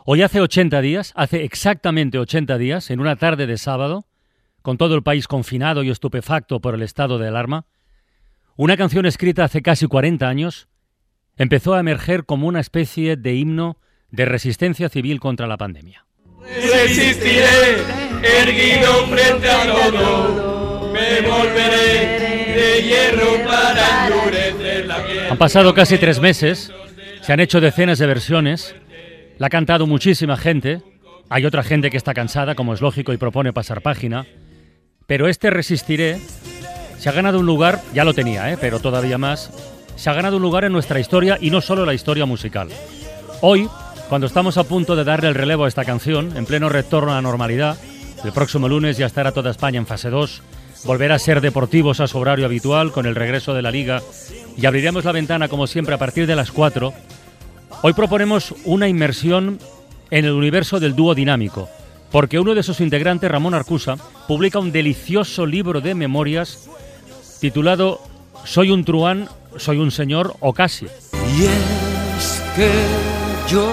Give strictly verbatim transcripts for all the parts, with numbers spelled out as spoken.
Hoy hace ochenta días, hace exactamente ochenta días, en una tarde de sábado, con todo el país confinado y estupefacto por el estado de alarma, una canción escrita hace casi cuarenta años empezó a emerger como una especie de himno de resistencia civil contra la pandemia. Resistiré, erguido frente a todo, me volveré de hierro para endurecer la piel. Han pasado casi tres meses, se han hecho decenas de versiones, la ha cantado muchísima gente, hay otra gente que está cansada, como es lógico, y propone pasar página, pero este Resistiré se ha ganado un lugar, ya lo tenía, ¿eh? pero todavía más, se ha ganado un lugar en nuestra historia y no solo la historia musical. Hoy, cuando estamos a punto de darle el relevo a esta canción, en pleno retorno a la normalidad, el próximo lunes ya estará toda España en fase dos, volverá a ser deportivos a su horario habitual con el regreso de la Liga y abriremos la ventana como siempre a partir de las cuatro. Hoy proponemos una inmersión en el universo del dúo dinámico, porque uno de sus integrantes, Ramón Arcusa, publica un delicioso libro de memorias titulado Soy un truán, soy un señor o casi. Y es que yo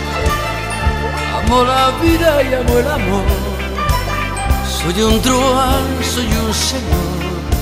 amo la vida y amo el amor. Soy un truán, soy un señor,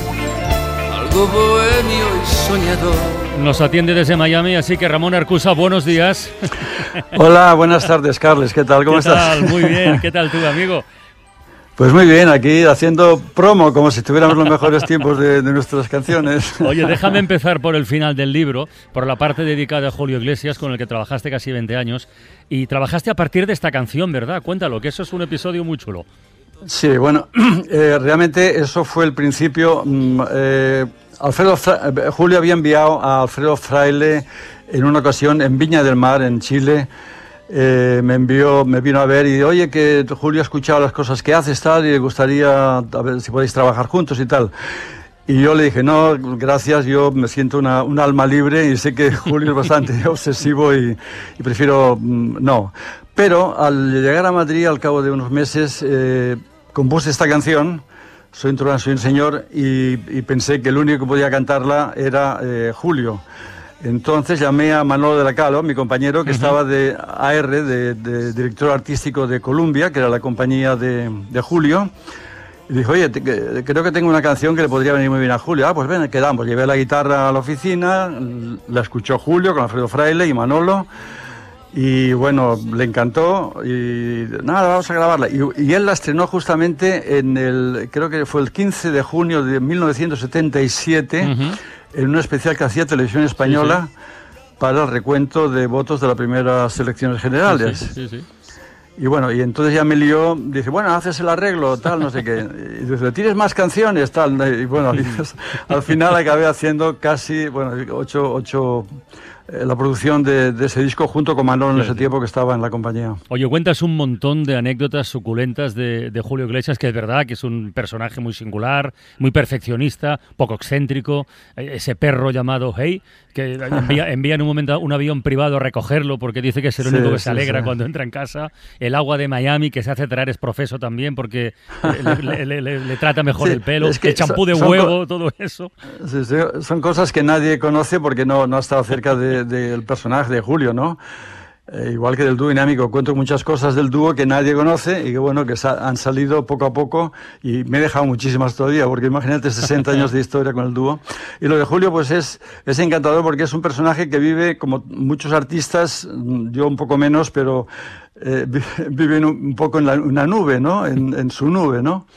algo bohemio y soñador. Nos atiende desde Miami, así que Ramón Arcusa, buenos días. Hola, buenas tardes, Carles. ¿Qué tal? ¿Cómo ¿Qué estás? tal? Muy bien. ¿Qué tal tú, amigo? Pues muy bien, aquí haciendo promo, como si estuviéramos los mejores tiempos de, de nuestras canciones. Oye, déjame empezar por el final del libro, por la parte dedicada a Julio Iglesias, con el que trabajaste casi veinte años. Y trabajaste a partir de esta canción, ¿verdad? Cuéntalo, que eso es un episodio muy chulo. Sí, bueno, eh, realmente eso fue el principio. Eh, Alfredo Fra- Julio había enviado a Alfredo Fraile en una ocasión en Viña del Mar, en Chile. Eh, me envió, me vino a ver y oye que Julio ha escuchado las cosas que haces tal y le gustaría a ver si podéis trabajar juntos y tal. Y yo le dije, no, gracias, yo me siento una, un alma libre y sé que Julio es bastante obsesivo y, y prefiero mm, no. Pero al llegar a Madrid al cabo de unos meses eh, compuse esta canción, Soy un truán, soy un señor, y, y pensé que el único que podía cantarla era eh, Julio. Entonces llamé a Manolo de la Calo, mi compañero, que uh-huh. estaba de A R, de, de director artístico de Columbia, que era la compañía de, de Julio, y dijo, oye, te, que, creo que tengo una canción que le podría venir muy bien a Julio. Ah, pues ven, quedamos. Llevé la guitarra a la oficina, la escuchó Julio con Alfredo Fraile y Manolo, y bueno, le encantó, y nada, vamos a grabarla. Y, y él la estrenó justamente en el, creo que fue el quince de junio de mil novecientos setenta y siete, uh-huh. en una especial que hacía Televisión Española, sí, sí. para el recuento de votos de las primeras elecciones generales. Sí, sí, sí, sí. Y bueno, y entonces ya me lió, dice, bueno, haces el arreglo, tal, no sé qué. Y dice, ¿tienes más canciones, tal? Y bueno, y pues, al final acabé haciendo casi, bueno, ocho, ocho, eh, la producción de, de ese disco junto con Manolo en ese tiempo que estaba en la compañía. Oye, cuentas un montón de anécdotas suculentas de, de Julio Iglesias, que es verdad que es un personaje muy singular, muy perfeccionista, poco excéntrico, ese perro llamado Hey, que envía, envía en un momento un avión privado a recogerlo porque dice que es el único sí, que se alegra sí, sí. cuando entra en casa. El agua de Miami, que se hace traer es profeso también porque le, le, le, le trata mejor sí, el pelo, es que el champú de huevo, co- todo eso. Sí, sí, son cosas que nadie conoce porque no, no ha estado cerca del de, de personaje de Julio, ¿no? Eh, igual que del dúo dinámico, cuento muchas cosas del dúo que nadie conoce y que bueno, que sa- han salido poco a poco y me he dejado muchísimas todavía, porque imagínate sesenta años de historia con el dúo. Y lo de Julio pues es, es encantador porque es un personaje que vive como muchos artistas, yo un poco menos, pero eh, vive un poco en la, una nube, ¿no? En, en su nube, ¿no?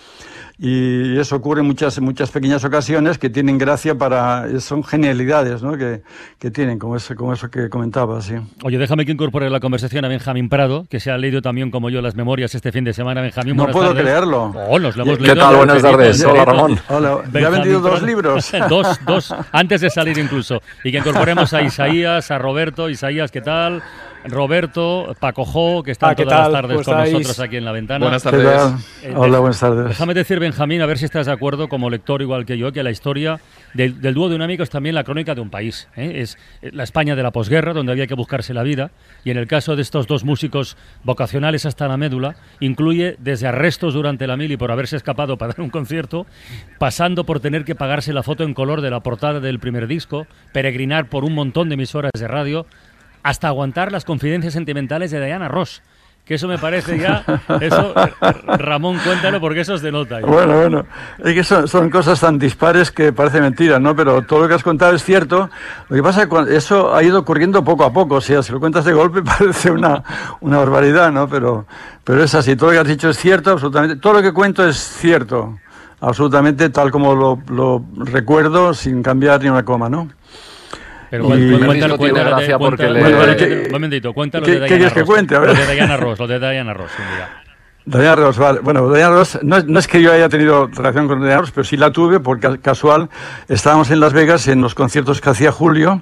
Y eso ocurre en muchas, muchas pequeñas ocasiones que tienen gracia para... Son genialidades, ¿no? Que, que tienen, como, ese, como eso que comentaba, sí. Oye, déjame que incorpore a la conversación a Benjamín Prado, que se ha leído también como yo las memorias este fin de semana. Benjamín, no puedo tardes. creerlo. Oh, nos lo hemos ¿Qué leído. tal? Buenas tardes. Hola, Ramón. Hola. ¿Ya ha vendido dos libros? dos, dos, antes de salir incluso. Y que incorporemos a Isaías, a Roberto. Isaías, ¿qué tal? Roberto, Paco Jo, que están ah, todas tal? las tardes pues con estáis... nosotros aquí en la ventana. Buenas tardes. Eh, Hola, buenas tardes. Déjame decir, Benjamín, a ver si estás de acuerdo, como lector igual que yo, que la historia del, del dúo dinámico es también la crónica de un país. ¿eh? Es la España de la posguerra, donde había que buscarse la vida, y en el caso de estos dos músicos vocacionales hasta la médula, incluye desde arrestos durante la mili por haberse escapado para dar un concierto, pasando por tener que pagarse la foto en color de la portada del primer disco, peregrinar por un montón de emisoras de radio. hasta aguantar las confidencias sentimentales de Diana Ross. Que eso me parece ya, eso, Ramón, cuéntalo porque eso es de nota. Ya. Bueno, bueno, es que son, son cosas tan dispares que parece mentira, ¿no? Pero todo lo que has contado es cierto. Lo que pasa es que eso ha ido ocurriendo poco a poco, o sea, si lo cuentas de golpe parece una, una barbaridad, ¿no? Pero, pero es así, todo lo que has dicho es cierto, absolutamente, todo lo que cuento es cierto, absolutamente tal como lo, lo recuerdo, sin cambiar ni una coma, ¿no? Pero cuéntalo, cuéntalo, cuéntalo, gracia porque cuéntalo, le... cuéntalo, Bueno, cuéntalo, ¿qué- un momentito, cuéntalo ¿qué- de qué Diana quieres que Ross. cuente? A ver. Lo de Diana Ross, lo de Diana Ross, un día. Diana Ross, vale. Bueno, Diana Ross, no, no es que yo haya tenido relación con Diana Ross, pero sí la tuve porque casual estábamos en Las Vegas en los conciertos que hacía Julio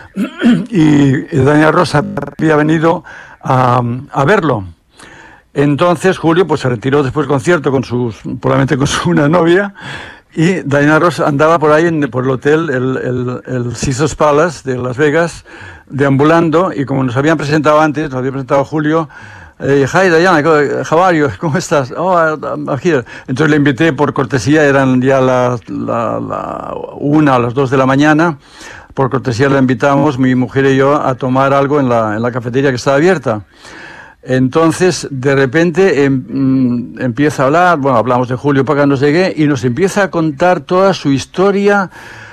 y Diana Ross había venido a, a verlo. Entonces Julio pues se retiró después del concierto con sus, probablemente con su una novia, y Diana Ross andaba por ahí en, por el hotel, el, el, el Caesars Palace de Las Vegas, deambulando, y como nos habían presentado antes, nos había presentado Julio, eh, hi Diana, how are you? ¿Cómo estás? Oh, I'm here. Entonces le invité por cortesía, eran ya las la, la una o las dos de la mañana, por cortesía le invitamos, mi mujer y yo, a tomar algo en la, en la cafetería que estaba abierta. Entonces, de repente em, empieza a hablar, bueno, hablamos de Julio para que nos llegue, y nos empieza a contar toda su historia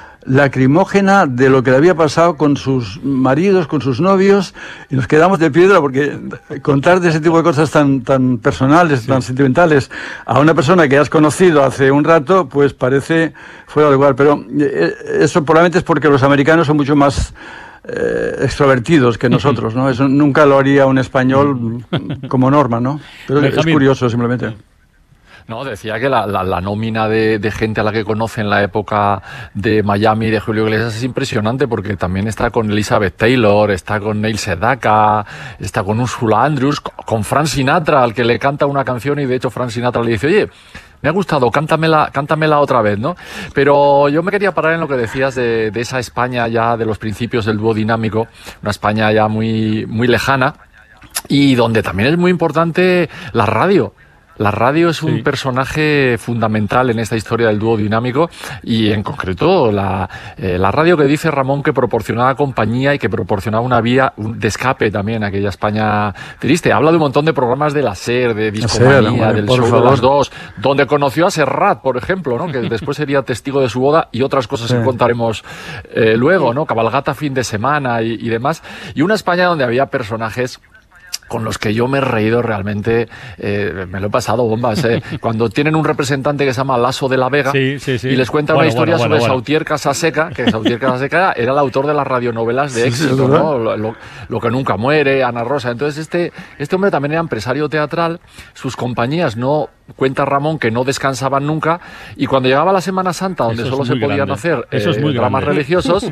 lacrimógena de lo que le había pasado con sus maridos, con sus novios, y nos quedamos de piedra porque contar de ese tipo de cosas tan, tan personales, sí, tan sentimentales, a una persona que has conocido hace un rato, pues parece fuera de lugar. Pero eh, eso probablemente es porque los americanos son mucho más Eh, extrovertidos que nosotros, ¿no? Eso nunca lo haría un español como norma, ¿no? Pero es curioso, simplemente. No, decía que la, la, la nómina de, de gente a la que conoce en la época de Miami de Julio Iglesias es impresionante, porque también está con Elizabeth Taylor, está con Neil Sedaka, está con Ursula Andrews, con Frank Sinatra, al que le canta una canción, y de hecho Frank Sinatra le dice, oye, me ha gustado, cántamela, cántamela otra vez, ¿no? Pero yo me quería parar en lo que decías de, de esa España ya de los principios del dúo dinámico, una España ya muy, muy lejana, y donde también es muy importante la radio. La radio es un sí. personaje fundamental en esta historia del dúo dinámico, y en concreto la, eh, la radio que dice Ramón que proporcionaba compañía y que proporcionaba una vía de escape también a aquella España triste. Habla de un montón de programas de la SER, de Discomanía, no, del Show favor. de las Dos, donde conoció a Serrat, por ejemplo, ¿no? Que después sería testigo de su boda, y otras cosas sí. que contaremos eh, luego, ¿no? Cabalgata fin de semana y, y demás. Y una España donde había personajes con los que yo me he reído realmente, eh, me lo he pasado bombas, eh. Cuando tienen un representante que se llama Lasso de la Vega, sí, sí, sí. y les cuenta bueno, una historia bueno, bueno, sobre bueno. Sautier Casaseca, que Sautier Casaseca era el autor de las radionovelas de éxito, sí, ¿no? Lo, lo, lo que nunca muere, Ana Rosa. Entonces este, este hombre también era empresario teatral, sus compañías no... Cuenta Ramón que no descansaban nunca, y cuando llegaba la Semana Santa, donde solo se podían grande. hacer eh, Eso es muy dramas grande. religiosos,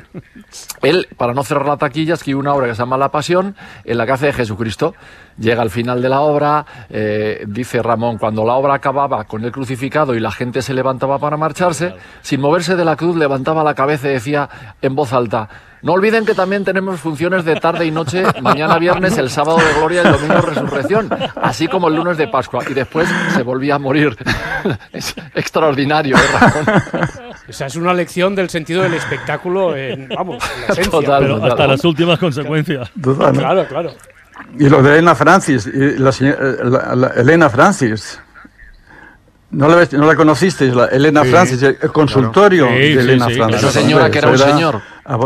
él, para no cerrar la taquilla, escribe una obra que se llama La Pasión, en la que hace de Jesucristo. Llega al final de la obra, eh, dice Ramón, cuando la obra acababa con el crucificado y la gente se levantaba para marcharse, sin moverse de la cruz levantaba la cabeza y decía en voz alta, no olviden que también tenemos funciones de tarde y noche, mañana viernes, el sábado de gloria y el domingo resurrección, así como el lunes de Pascua, y después se volvía a morir. Es extraordinario, ¿eh, Ramón? Esa es una lección del sentido del espectáculo, en, vamos, en la esencia. Total, pero total. Hasta las últimas consecuencias. Total, ¿no? Claro, claro. Y lo de Elena Francis, y la, la, la Elena Francis. ¿No la, no la conocisteis? La Elena sí, Francis, el consultorio claro. sí, de Elena sí, sí, Francis. Esa señora que era un señor.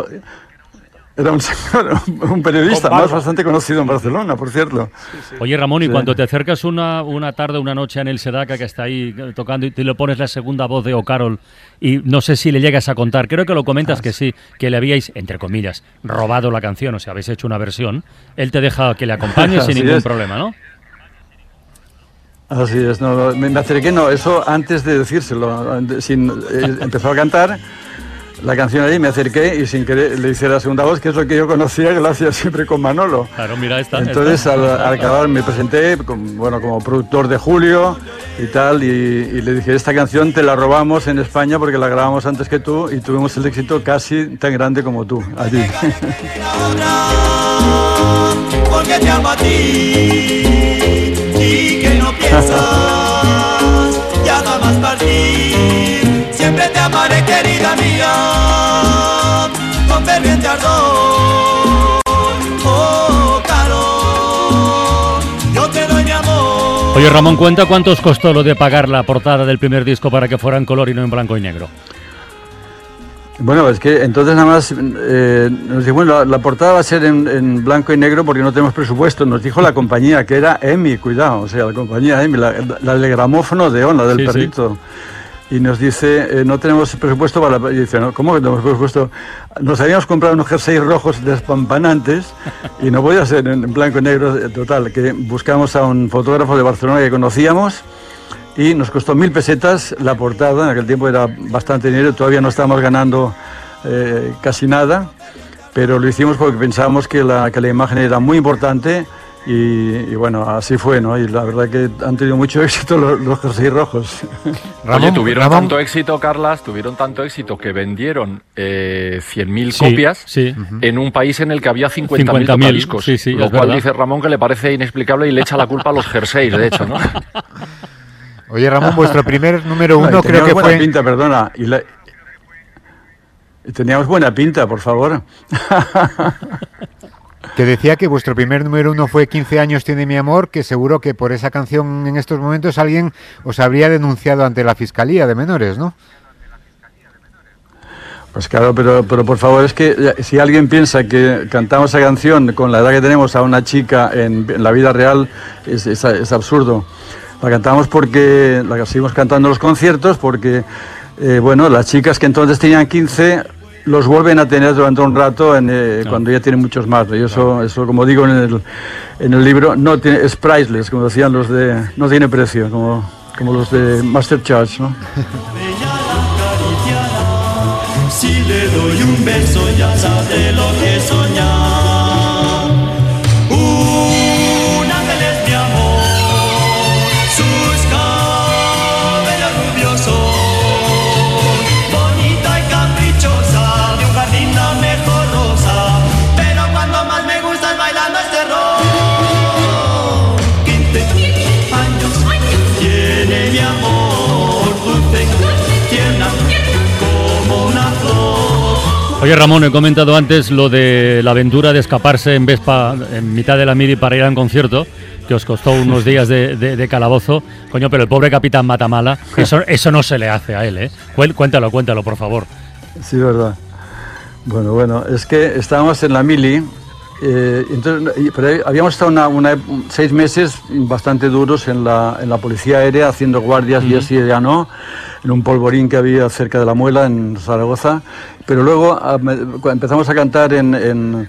Era un señor, un periodista, más bastante conocido en Barcelona, por cierto. Sí, sí. Oye, Ramón, y sí. cuando te acercas una, una tarde, una noche a Neil Sedaka, que está ahí tocando, y te le pones la segunda voz de O'Carroll, y no sé si le llegas a contar, creo que lo comentas ah, que sí, que le habíais, entre comillas, robado la canción, o sea, habéis hecho una versión, él te deja que le acompañes sin ningún es. problema, ¿no? Así es, no, no, me, me acerqué, no, eso antes de decírselo, sin, eh, empezó a cantar la canción ahí, me acerqué y sin querer le hice la segunda voz, que es lo que yo conocía, que lo hacía siempre con Manolo. Claro, mira, esta. Entonces esta. Al, al acabar me presenté, con, bueno, como productor de Julio y tal, y, y le dije, esta canción te la robamos en España porque la grabamos antes que tú y tuvimos el éxito casi tan grande como tú, allí. Porque te amo a ti y que no piensas ya jamás partir. Siempre te amaré, querida mía, con ferviente ardor. Oh, Oye, Ramón, cuenta cuánto os costó lo de pagar la portada del primer disco para que fuera en color y no en blanco y negro. Bueno, es que entonces nada más eh, nos dijo, bueno, la, la portada va a ser en, en blanco y negro porque no tenemos presupuesto. Nos dijo la compañía, que era EMI, cuidado, o sea, la compañía EMI, la, la del gramófono de Ona, del sí, perrito. Sí. Y nos dice, eh, no tenemos presupuesto para la... Y dice, no, ¿cómo que tenemos presupuesto? Nos habíamos comprado unos jerseys rojos despampanantes y no podía ser en, en blanco y negro. Total, que buscamos a un fotógrafo de Barcelona que conocíamos y nos costó mil pesetas la portada. En aquel tiempo era bastante dinero, todavía no estábamos ganando eh, casi nada, pero lo hicimos porque pensábamos que la, que la imagen era muy importante. Y, y bueno, así fue, ¿no? Y la verdad que han tenido mucho éxito los, los jerseys rojos. Ramón, Oye, tuvieron Ramón. tanto éxito, Carlas, tuvieron tanto éxito que vendieron eh, cien mil sí, copias sí. en un país en el que había cincuenta mil tocadiscos. Sí, sí, lo cual verdad. dice Ramón que le parece inexplicable y le echa la culpa a los jerseys, de hecho, ¿no? Oye, Ramón, vuestro primer número uno no, creo que buena fue... pinta, perdona. Y la... Teníamos buena pinta, por favor. Te decía que vuestro primer número uno fue quince años tiene mi amor, que seguro que por esa canción en estos momentos alguien os habría denunciado ante la Fiscalía de Menores, ¿no? Pues claro, pero, pero por favor, es que si alguien piensa que cantamos esa canción con la edad que tenemos a una chica en, en la vida real, es, es, es absurdo. La cantamos porque, la seguimos cantando en los conciertos porque, eh, bueno, las chicas que entonces tenían quince... los vuelven a tener durante un rato en, eh, no. cuando ya tienen muchos más. Y eso, no. eso como digo en el, en el libro, no tiene, es priceless, como decían los de... No tiene precio, como, como los de Master Charge, ¿no? Si le doy un beso ya sabe lo que soñar. Un ángel es mi amor, sus cabellos rubiosos. Oye, Ramón, he comentado antes lo de la aventura de escaparse en Vespa en mitad de la mili para ir a un concierto, que os costó unos días de, de, de calabozo. Coño, pero el pobre capitán Matamala, eso, eso no se le hace a él, ¿eh? Cuéntalo, cuéntalo, por favor. Sí, verdad. Bueno, bueno, es que estábamos en la mili, eh, entonces, pero habíamos estado una, una, seis meses bastante duros en la, en la policía aérea, haciendo guardias, mm. día sí, día no, en un polvorín que había cerca de la Muela, en Zaragoza. Pero luego empezamos a cantar en, en,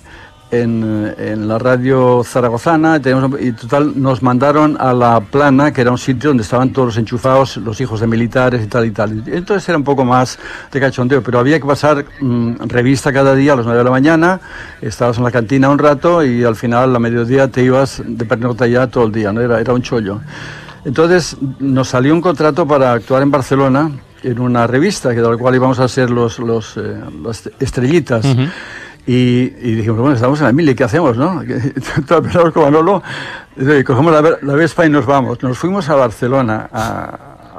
en, en la radio zaragozana tenemos, y total nos mandaron a La Plana, que era un sitio donde estaban todos los enchufados, los hijos de militares y tal y tal. Entonces era un poco más de cachondeo, pero había que pasar mmm, revista cada día a las nueve de la mañana, estabas en la cantina un rato y al final a mediodía te ibas de pernocta ya todo el día, ¿no? Era, era un chollo. Entonces nos salió un contrato para actuar en Barcelona en una revista, que de la cual íbamos a ser los, los, eh, las estrellitas. Uh-huh. y, y dijimos, bueno, estamos en la mili, ¿qué hacemos, no? Empezamos con Manolo, cogemos la, la Vespa y nos vamos. Nos fuimos a Barcelona, a,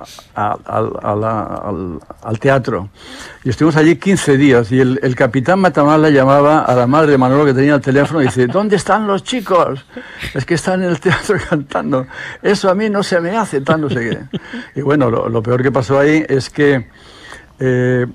a, a, a la, al, al teatro, y estuvimos allí quince días, y el, el capitán Matamala llamaba a la madre de Manolo, que tenía el teléfono, y dice, ¿dónde están los chicos? Es que están en el teatro cantando. Eso a mí no se me hace, tan no sé qué. Y bueno, lo, lo peor que pasó ahí es que eh,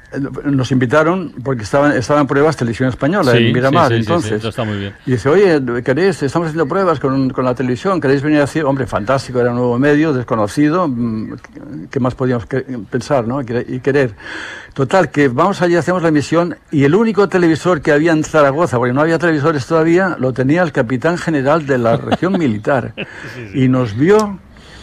nos invitaron porque estaban, estaban pruebas Televisión Española, sí, en Miramar, sí, sí, entonces. Sí, sí, está muy bien. Y dice, oye, ¿queréis? Estamos haciendo pruebas con, con la televisión, ¿queréis venir a decir? Hombre, fantástico, era un nuevo medio, desconocido, ¿qué más podíamos pensar, no? Y querer. Total, que vamos allí, hacemos la emisión, y el único televisor que había en Zaragoza, porque no había televisores todavía, lo tenía el capitán general de la región militar. Sí, sí. Y nos vio...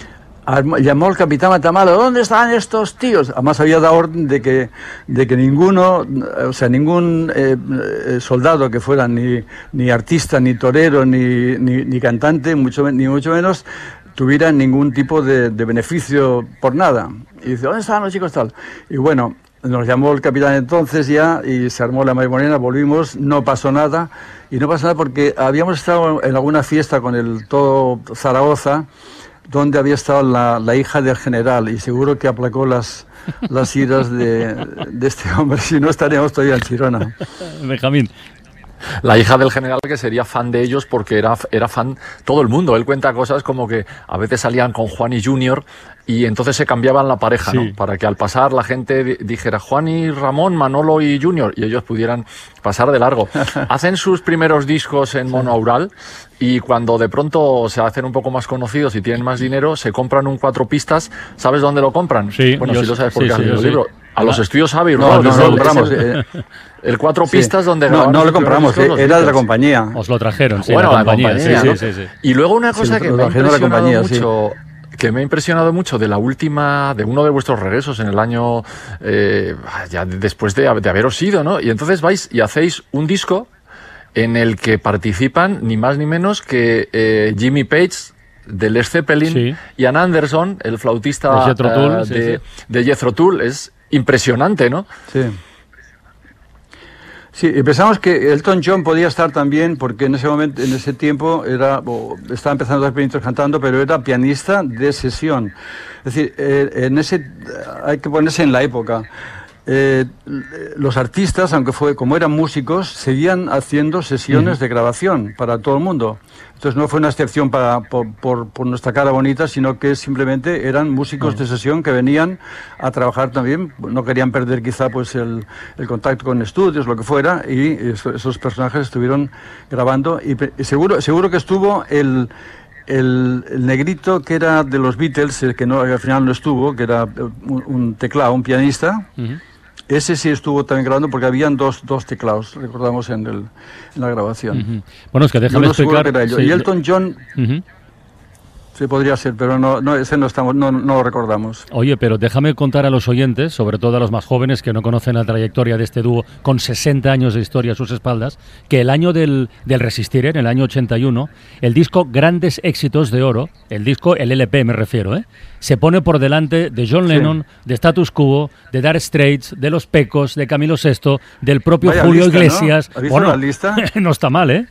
Llamó al capitán Matamala, ¿dónde están estos tíos? Además había dado orden de que, de que ninguno, o sea, ningún eh, soldado que fuera ni, ni artista, ni torero, ni, ni, ni cantante, mucho, ni mucho menos, tuviera ningún tipo de, de beneficio por nada. Y dice, ¿dónde están los chicos tal? Y bueno, nos llamó el capitán entonces ya y se armó la marimorena, volvimos, no pasó nada. Y no pasó nada porque habíamos estado en alguna fiesta con el todo Zaragoza, donde había estado la, la hija del general, y seguro que aplacó las, las iras de, de este hombre, si no estaríamos todavía en Chirona. Benjamín. La hija del general, que sería fan de ellos porque era, era fan todo el mundo. Él cuenta cosas como que a veces salían con Juan y Junior y entonces se cambiaban la pareja, sí, ¿no? Para que al pasar la gente dijera Juan y Ramón, Manolo y Junior, y ellos pudieran pasar de largo. Hacen sus primeros discos en monoaural y cuando de pronto se hacen un poco más conocidos y tienen más dinero, se compran un cuatro pistas. ¿Sabes dónde lo compran? Sí, bueno, yo, si lo sabes porque sí, has sí, leído el sí. libro. A los estudios Abbey No, Road. no, Es no el- lo compramos. es el, eh, el cuatro sí. pistas donde No, grababan no sus lo compramos, primeros discos eh, los era de la Beatles. compañía. Os lo trajeron, sí, Bueno, la la compañía. compañía, sí, ¿no? sí, sí, sí. Y luego una cosa Sí, que lo me ha trajeron de la impresionado compañía, sí. mucho, que me ha impresionado mucho de la última, de uno de vuestros regresos en el año, eh, ya después de, de haberos ido, ¿no? Y entonces vais y hacéis un disco en el que participan ni más ni menos que eh, Jimmy Page de Led Zeppelin, Sí. y Ian Anderson, el flautista De Jethro Tull, eh, sí, de, sí. de Jethro Tull. Es impresionante, ¿no? Sí. Sí, y pensamos que Elton John podía estar también, porque en ese momento, en ese tiempo, era, o estaba empezando a dar pinitos cantando, pero era pianista de sesión. Es decir, eh, en ese, hay que ponerse en la época. Eh, los artistas, aunque fue como eran músicos, seguían haciendo sesiones Ujú. de grabación para todo el mundo. Entonces no fue una excepción para, por, por, por nuestra cara bonita, sino que simplemente eran músicos Ujú. de sesión que venían a trabajar también. No querían perder quizá pues el, el contacto con estudios, lo que fuera, y eso- esos personajes estuvieron grabando. Y, pe- y seguro, seguro que estuvo el... El, el negrito que era de los Beatles, el que no, al final no estuvo, que era un, un teclado, un pianista, Ujú. ese sí estuvo también grabando porque habían dos, dos teclados, recordamos en, el, en la grabación. Ujú. Bueno, es que Yo déjame no seguro explicar. que era ello. sí, Y Elton John, Ujú. sí podría ser, pero no, no ese no, estamos, no, no lo recordamos. Oye, pero déjame contar a los oyentes, sobre todo a los más jóvenes que no conocen la trayectoria de este dúo con sesenta años de historia a sus espaldas, que el año del, del Resistiré, en el año ochenta y uno, el disco Grandes Éxitos de Oro, el disco, el L P me refiero, ¿eh? se pone por delante de John Sí. Lennon, de Status Quo, de Dire Straits, de Los Pecos, de Camilo sexto, del propio Vaya Julio lista, ¿no? Iglesias. ¿Has visto la lista? no está mal, ¿eh?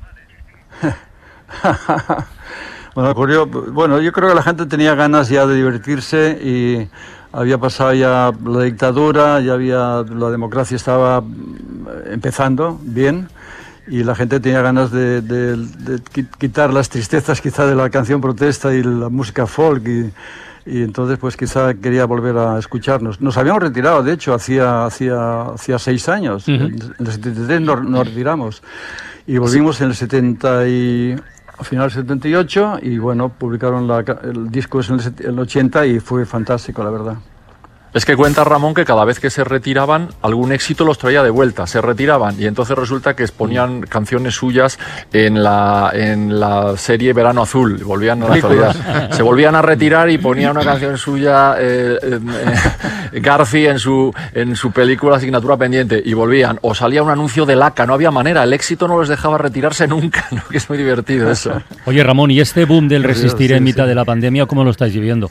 Bueno, ocurrió, bueno, yo creo que la gente tenía ganas ya de divertirse y había pasado ya la dictadura, ya había, la democracia estaba mm, empezando bien y la gente tenía ganas de, de- de qui- quitar las tristezas quizá de la canción protesta y la música folk y, y entonces pues quizá quería volver a escucharnos. Nos habíamos retirado, de hecho, hacía, hacía, hacía seis años, Ujú. en, en el setenta y tres nos, nos retiramos y volvimos en el setenta y... A finales del setenta y ocho y bueno, publicaron la ca- el disco es en el, set- el ochenta y fue fantástico, la verdad. Es que cuenta Ramón que cada vez que se retiraban, algún éxito los traía de vuelta. Se retiraban y entonces resulta que exponían canciones suyas en la, en la serie Verano Azul. Volvían a la actualidad. Se volvían a retirar y ponían una canción suya, eh, eh, Garci, en su, en su película Asignatura Pendiente. Y volvían. O salía un anuncio de Laca. No había manera. El éxito no les dejaba retirarse nunca. ¿No? Que es muy divertido eso. Oye, Ramón, ¿y este boom del Resistiré Sí, en mitad sí. de la pandemia, cómo lo estáis viviendo?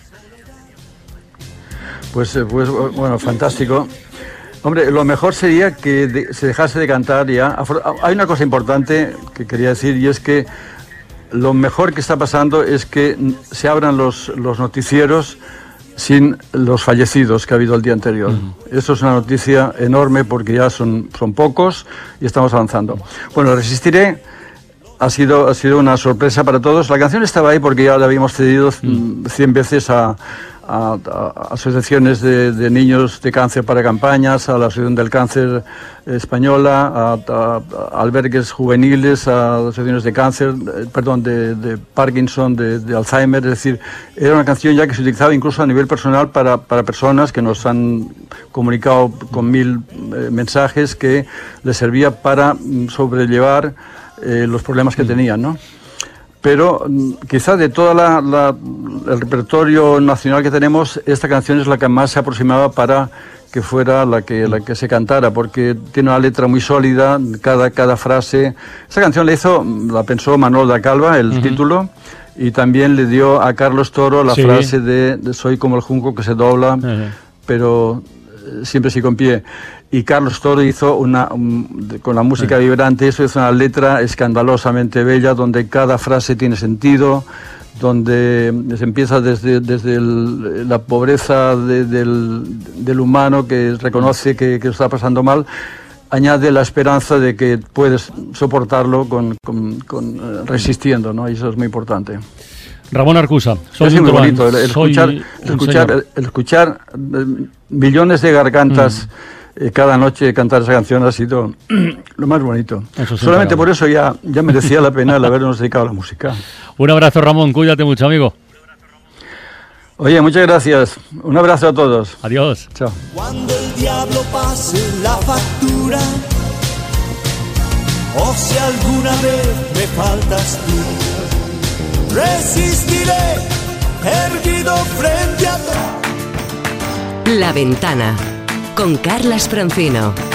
Pues, eh, pues bueno, fantástico. Hombre, lo mejor sería que de- se dejase de cantar ya. Afor- Hay una cosa importante que quería decir y es que lo mejor que está pasando es que mm, se abran los, los noticieros sin los fallecidos que ha habido el día anterior. Eso es una noticia enorme porque ya son, son pocos y estamos avanzando. Bueno, Resistiré ha sido, ha sido una sorpresa para todos. La canción estaba ahí porque ya la habíamos cedido mm, cien veces a, a- a asociaciones de, de niños de cáncer para campañas, a la Asociación del Cáncer Española, a, a- a albergues juveniles, a asociaciones de cáncer, eh, perdón, de, de Parkinson, de, de Alzheimer. Es decir, era una canción ya que se utilizaba incluso a nivel personal para, para personas que nos han comunicado con mil eh, mensajes que les servía para mm, sobrellevar eh, los problemas que tenían, ¿no? Pero mm, quizá de todo el repertorio nacional que tenemos, esta canción es la que más se aproximaba para que fuera la que, la que se cantara, porque tiene una letra muy sólida, cada, cada frase. Esta canción la hizo, la pensó Manolo da Calva, el Ujú. título, y también le dio a Carlos Toro la Sí. frase de, de soy como el junco que se dobla, Ujú. pero eh, siempre sí con pie. Y Carlos Toro hizo una, un- de- con la música vibrante, eso hizo una letra escandalosamente bella, donde cada frase tiene sentido, donde se empieza desde, desde el- la pobreza de- del, del humano que reconoce que, que está pasando mal, añade la esperanza de que puedes soportarlo con, con, con eh, resistiendo, ¿no? Y eso es muy importante. Ramón Arcusa, soy es un muy truán, bonito el, el soy escuchar, un el escuchar, el, el escuchar eh, millones de gargantas mm. eh, cada noche cantar esa canción ha sido lo más bonito. Eso Solamente por eso ya, ya merecía la pena el habernos dedicado a la música. Un abrazo, Ramón, cuídate mucho, amigo. Oye, muchas gracias. Un abrazo a todos. Adiós. Chao. Cuando el diablo pase la factura, o si alguna vez me faltas tú, resistiré erguido frente a ti. La Ventana con Carlas Francino.